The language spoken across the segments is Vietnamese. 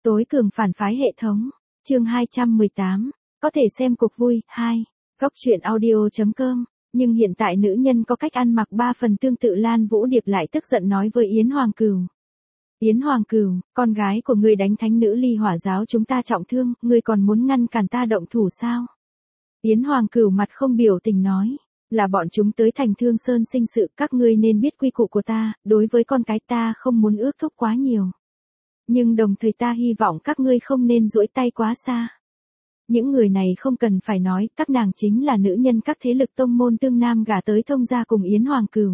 Tối cường phản phái hệ thống. Chương 218. Có thể xem cuộc vui. 2. Góc truyện audio.com. Nhưng hiện tại nữ nhân có cách ăn mặc 3 phần tương tự Lan Vũ Điệp lại tức giận nói với Yến Hoàng Cửu. Yến Hoàng Cửu, con gái của ngươi đánh thánh nữ Ly Hỏa giáo chúng ta trọng thương, ngươi còn muốn ngăn cản ta động thủ sao? Yến Hoàng Cửu mặt không biểu tình nói. Là bọn chúng tới thành Thương Sơn sinh sự, các ngươi nên biết quy củ của ta, đối với con cái ta không muốn ước thúc quá nhiều. Nhưng đồng thời ta hy vọng các ngươi không nên duỗi tay quá xa. Những người này không cần phải nói, các nàng chính là nữ nhân các thế lực tông môn tương nam gả tới thông gia cùng Yến Hoàng Cửu.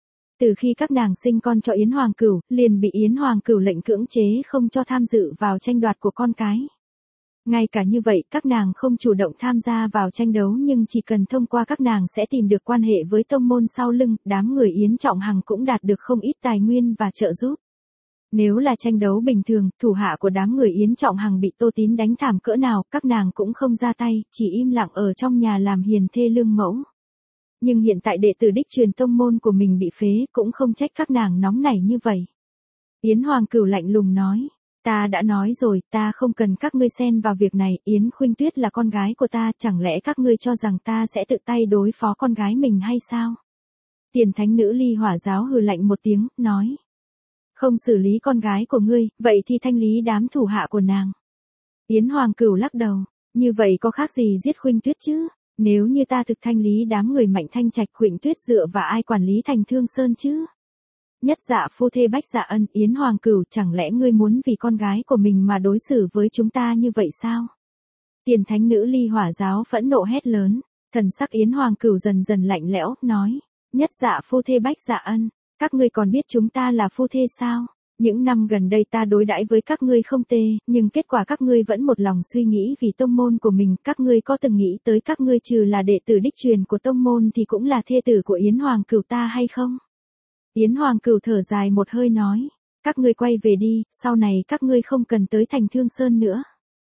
Từ khi các nàng sinh con cho Yến Hoàng Cửu, liền bị Yến Hoàng Cửu lệnh cưỡng chế không cho tham dự vào tranh đoạt của con cái. Ngay cả như vậy, các nàng không chủ động tham gia vào tranh đấu nhưng chỉ cần thông qua các nàng sẽ tìm được quan hệ với tông môn sau lưng, đám người Yến Trọng Hằng cũng đạt được không ít tài nguyên và trợ giúp. Nếu là tranh đấu bình thường, thủ hạ của đám người Yến Trọng Hằng bị Tô Tín đánh thảm cỡ nào, các nàng cũng không ra tay, chỉ im lặng ở trong nhà làm hiền thê lương mẫu. Nhưng hiện tại đệ tử đích truyền tông môn của mình bị phế, cũng không trách các nàng nóng nảy như vậy. Yến Hoàng Cửu lạnh lùng nói, ta đã nói rồi, ta không cần các ngươi xen vào việc này, Yến Khuynh Tuyết là con gái của ta, chẳng lẽ các ngươi cho rằng ta sẽ tự tay đối phó con gái mình hay sao? Tiền thánh nữ Ly Hỏa giáo hừ lạnh một tiếng, nói. Không xử lý con gái của ngươi, vậy thì thanh lý đám thủ hạ của nàng. Yến Hoàng Cửu lắc đầu, như vậy có khác gì giết Khuynh Tuyết chứ? Nếu như ta thực thanh lý đám người Mạnh Thanh Trạch, Khuynh Tuyết dựa và ai quản lý thành Thương Sơn chứ? Nhất Dạ phu thê Bách Dạ Ân, Yến Hoàng Cửu, chẳng lẽ ngươi muốn vì con gái của mình mà đối xử với chúng ta như vậy sao? Tiền thánh nữ Ly Hỏa giáo phẫn nộ hét lớn, thần sắc Yến Hoàng Cửu dần dần lạnh lẽo, nói, Nhất Dạ phu thê Bách Dạ Ân, các ngươi còn biết chúng ta là phu thê sao? Những năm gần đây ta đối đãi với các ngươi không tệ, nhưng kết quả các ngươi vẫn một lòng suy nghĩ vì tông môn của mình, các ngươi có từng nghĩ tới các ngươi trừ là đệ tử đích truyền của tông môn thì cũng là thê tử của Yến Hoàng Cửu ta hay không? Yến Hoàng Cửu thở dài một hơi nói, các ngươi quay về đi, sau này các ngươi không cần tới thành Thương Sơn nữa.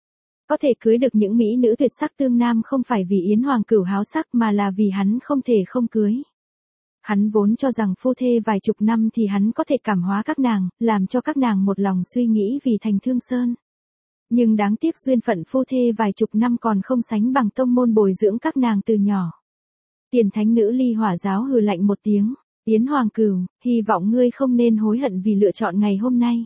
Có thể cưới được những mỹ nữ tuyệt sắc tương nam không phải vì Yến Hoàng Cửu háo sắc mà là vì hắn không thể không cưới. Hắn vốn cho rằng phu thê vài chục năm thì hắn có thể cảm hóa các nàng, làm cho các nàng một lòng suy nghĩ vì thành Thương Sơn. Nhưng đáng tiếc duyên phận phu thê vài chục năm còn không sánh bằng tông môn bồi dưỡng các nàng từ nhỏ. Tiền thánh nữ Ly Hỏa giáo hừ lạnh một tiếng, Yến Hoàng Cửu, hy vọng ngươi không nên hối hận vì lựa chọn ngày hôm nay.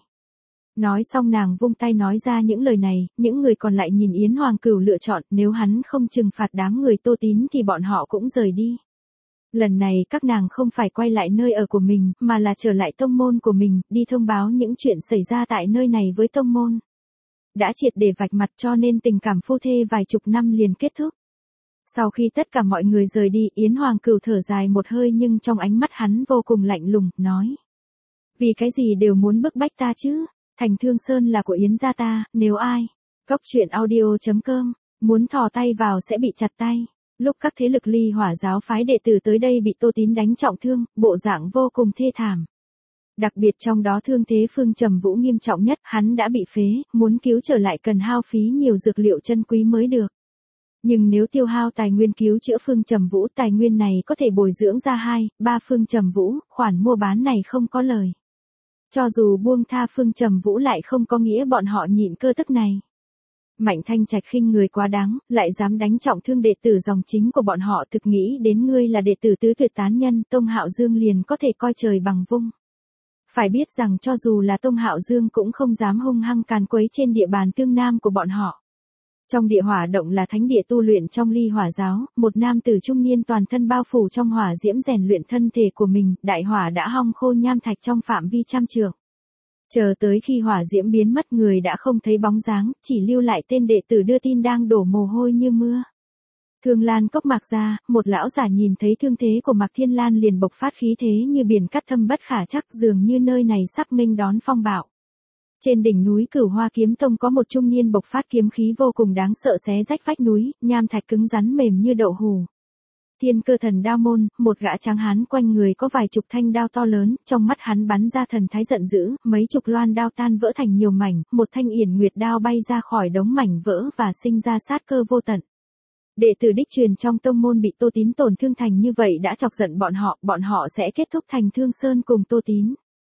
Nói xong nàng vung tay nói ra những lời này, những người còn lại nhìn Yến Hoàng Cửu lựa chọn, nếu hắn không trừng phạt đám người Tô Tín thì bọn họ cũng rời đi. Lần này các nàng không phải quay lại nơi ở của mình, mà là trở lại tông môn của mình, đi thông báo những chuyện xảy ra tại nơi này với tông môn. Đã triệt để vạch mặt cho nên tình cảm phu thê vài chục năm liền kết thúc. Sau khi tất cả mọi người rời đi, Yến Hoàng Cửu thở dài một hơi nhưng trong ánh mắt hắn vô cùng lạnh lùng, nói. Vì cái gì đều muốn bức bách ta chứ? Thành Thương Sơn là của Yến gia ta, nếu ai, góc truyện audio.com, muốn thò tay vào sẽ bị chặt tay. Lúc các thế lực Ly Hỏa giáo phái đệ tử tới đây bị Tô Tín đánh trọng thương, bộ dạng vô cùng thê thảm. Đặc biệt trong đó thương thế Phương Trầm Vũ nghiêm trọng nhất, hắn đã bị phế, muốn cứu trở lại cần hao phí nhiều dược liệu chân quý mới được. Nhưng nếu tiêu hao tài nguyên cứu chữa Phương Trầm Vũ, tài nguyên này có thể bồi dưỡng ra 2-3 Phương Trầm Vũ, khoản mua bán này không có lời. Cho dù buông tha Phương Trầm Vũ lại không có nghĩa bọn họ nhịn cơ tức này. Mạnh Thanh Trạch khinh người quá đáng, lại dám đánh trọng thương đệ tử dòng chính của bọn họ, thực nghĩ đến ngươi là đệ tử tứ tuyệt tán nhân, Tông Hạo Dương liền có thể coi trời bằng vung. Phải biết rằng cho dù là Tông Hạo Dương cũng không dám hung hăng càn quấy trên địa bàn tương nam của bọn họ. Trong địa hỏa động là thánh địa tu luyện trong Ly Hỏa giáo, một nam tử trung niên toàn thân bao phủ trong hỏa diễm rèn luyện thân thể của mình, đại hỏa đã hong khô nham thạch trong phạm vi trăm trượng. Chờ tới khi hỏa diễm biến mất người đã không thấy bóng dáng, chỉ lưu lại tên đệ tử đưa tin đang đổ mồ hôi như mưa. Thương Lan cốc Mạc ra, một lão giả nhìn thấy thương thế của Mạc Thiên Lan liền bộc phát khí thế như biển cắt thâm bất khả trắc, dường như nơi này sắp nghênh đón phong bạo. Trên đỉnh núi Cửu Hoa Kiếm Tông có một trung niên bộc phát kiếm khí vô cùng đáng sợ xé rách vách núi, nham thạch cứng rắn mềm như đậu hù. Thiên Cơ Thần Đao Môn, một gã tráng hán quanh người có vài chục thanh đao to lớn, trong mắt hắn bắn ra thần thái giận dữ, mấy chục loan đao tan vỡ thành nhiều mảnh, một thanh Yển Nguyệt đao bay ra khỏi đống mảnh vỡ và sinh ra sát cơ vô tận. Đệ tử đích truyền trong tông môn bị Tô Tín tổn thương thành như vậy đã chọc giận bọn họ sẽ kết thúc thành Thương Sơn cùng Tô Tín.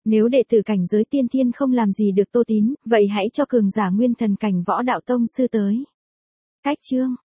Nếu đệ tử cảnh giới tiên thiên không làm gì được Tô Tín, vậy hãy cho cường giả nguyên thần cảnh võ đạo tông sư tới. Cách chương